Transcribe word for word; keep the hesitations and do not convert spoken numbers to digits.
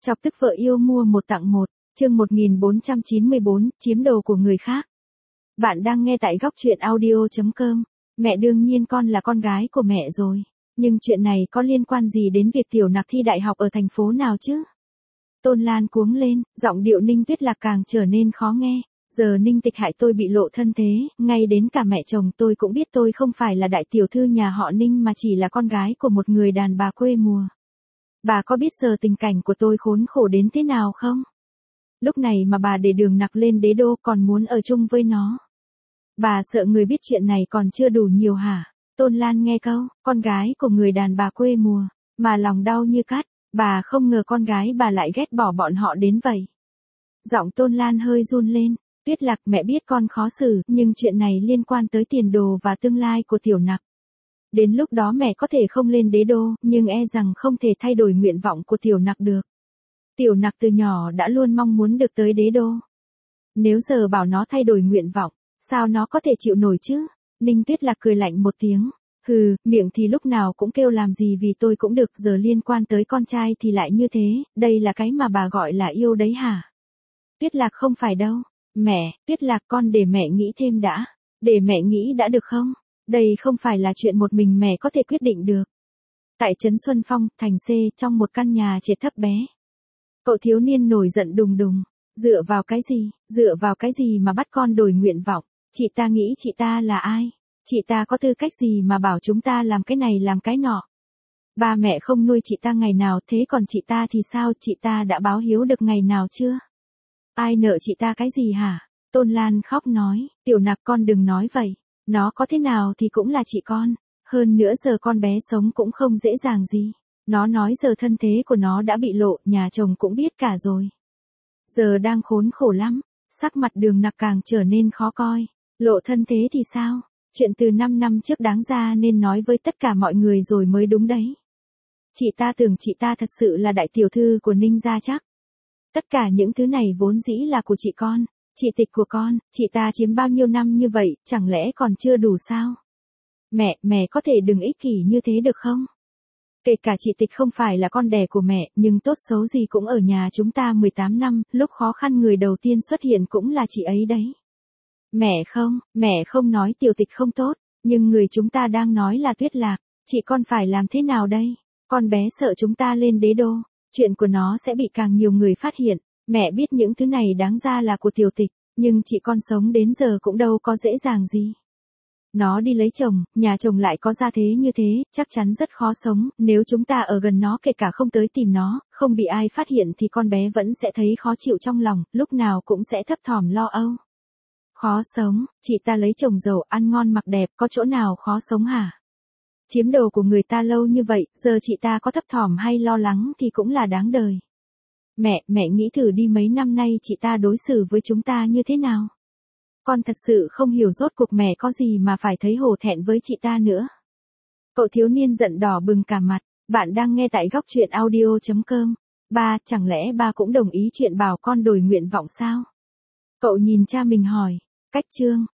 Chọc tức vợ yêu mua một tặng một, chương một nghìn bốn trăm chín mươi bốn, chiếm đồ của người khác. Bạn đang nghe tại góc truyện audio chấm com. Mẹ đương nhiên con là con gái của mẹ rồi. Nhưng chuyện này có liên quan gì đến việc Tiểu Nặc thi đại học ở thành phố nào chứ? Tôn Lan cuống lên, giọng điệu Ninh Tuyết Lạc càng trở nên khó nghe. Giờ Ninh Tịch hại tôi bị lộ thân thế, ngay đến cả mẹ chồng tôi cũng biết tôi không phải là đại tiểu thư nhà họ Ninh mà chỉ là con gái của một người đàn bà quê mùa. Bà có biết giờ tình cảnh của tôi khốn khổ đến thế nào không? Lúc này mà bà để Đường Nặc lên đế đô còn muốn ở chung với nó. Bà sợ người biết chuyện này còn chưa đủ nhiều hả? Tôn Lan nghe câu, con gái của người đàn bà quê mùa, mà lòng đau như cắt, bà không ngờ con gái bà lại ghét bỏ bọn họ đến vậy. Giọng Tôn Lan hơi run lên, Tuyết Lạc mẹ biết con khó xử, nhưng chuyện này liên quan tới tiền đồ và tương lai của Tiểu Nặc. Đến lúc đó mẹ có thể không lên đế đô, nhưng e rằng không thể thay đổi nguyện vọng của Tiểu Nặc được. Tiểu Nặc từ nhỏ đã luôn mong muốn được tới đế đô. Nếu giờ bảo nó thay đổi nguyện vọng, sao nó có thể chịu nổi chứ? Ninh Tuyết Lạc cười lạnh một tiếng. Hừ, miệng thì lúc nào cũng kêu làm gì vì tôi cũng được, giờ liên quan tới con trai thì lại như thế, đây là cái mà bà gọi là yêu đấy hả? Tuyết Lạc không phải đâu. Mẹ, Tuyết Lạc con để mẹ nghĩ thêm đã. Để mẹ nghĩ đã được không? Đây không phải là chuyện một mình mẹ có thể quyết định được. Tại trấn Xuân Phong, thành C, trong một căn nhà trệt thấp bé. Cậu thiếu niên nổi giận đùng đùng. Dựa vào cái gì, dựa vào cái gì mà bắt con đổi nguyện vọng? Chị ta nghĩ chị ta là ai? Chị ta có tư cách gì mà bảo chúng ta làm cái này làm cái nọ? Ba mẹ không nuôi chị ta ngày nào, thế còn chị ta thì sao? Chị ta đã báo hiếu được ngày nào chưa? Ai nợ chị ta cái gì hả? Tôn Lan khóc nói, Tiểu Nặc con đừng nói vậy. Nó có thế nào thì cũng là chị con. Hơn nữa giờ con bé sống cũng không dễ dàng gì. Nó nói giờ thân thế của nó đã bị lộ, nhà chồng cũng biết cả rồi. Giờ đang khốn khổ lắm. Sắc mặt Đường Nặc càng trở nên khó coi. Lộ thân thế thì sao? Chuyện từ năm năm trước đáng ra nên nói với tất cả mọi người rồi mới đúng đấy. Chị ta tưởng chị ta thật sự là đại tiểu thư của Ninh gia chắc. Tất cả những thứ này vốn dĩ là của chị con. Chị Tịch của con, chị ta chiếm bao nhiêu năm như vậy, chẳng lẽ còn chưa đủ sao? Mẹ, mẹ có thể đừng ích kỷ như thế được không? Kể cả chị Tịch không phải là con đẻ của mẹ, nhưng tốt xấu gì cũng ở nhà chúng ta mười tám năm, lúc khó khăn người đầu tiên xuất hiện cũng là chị ấy đấy. Mẹ không, mẹ không nói Tiểu Tịch không tốt, nhưng người chúng ta đang nói là Tuyết Lạc, chị con phải làm thế nào đây? Con bé sợ chúng ta lên đế đô, chuyện của nó sẽ bị càng nhiều người phát hiện. Mẹ biết những thứ này đáng ra là của Tiểu Tịch, nhưng chị con sống đến giờ cũng đâu có dễ dàng gì. Nó đi lấy chồng, nhà chồng lại có gia thế như thế, chắc chắn rất khó sống, nếu chúng ta ở gần nó kể cả không tới tìm nó, không bị ai phát hiện thì con bé vẫn sẽ thấy khó chịu trong lòng, lúc nào cũng sẽ thấp thỏm lo âu. Khó sống, chị ta lấy chồng giàu, ăn ngon mặc đẹp, có chỗ nào khó sống hả? Chiếm đồ của người ta lâu như vậy, giờ chị ta có thấp thỏm hay lo lắng thì cũng là đáng đời. Mẹ, mẹ nghĩ thử đi mấy năm nay chị ta đối xử với chúng ta như thế nào? Con thật sự không hiểu rốt cuộc mẹ có gì mà phải thấy hổ thẹn với chị ta nữa. Cậu thiếu niên giận đỏ bừng cả mặt, bạn đang nghe tại góc truyện audio chấm com. Ba, chẳng lẽ ba cũng đồng ý chuyện bảo con đổi nguyện vọng sao? Cậu nhìn cha mình hỏi, cách chương,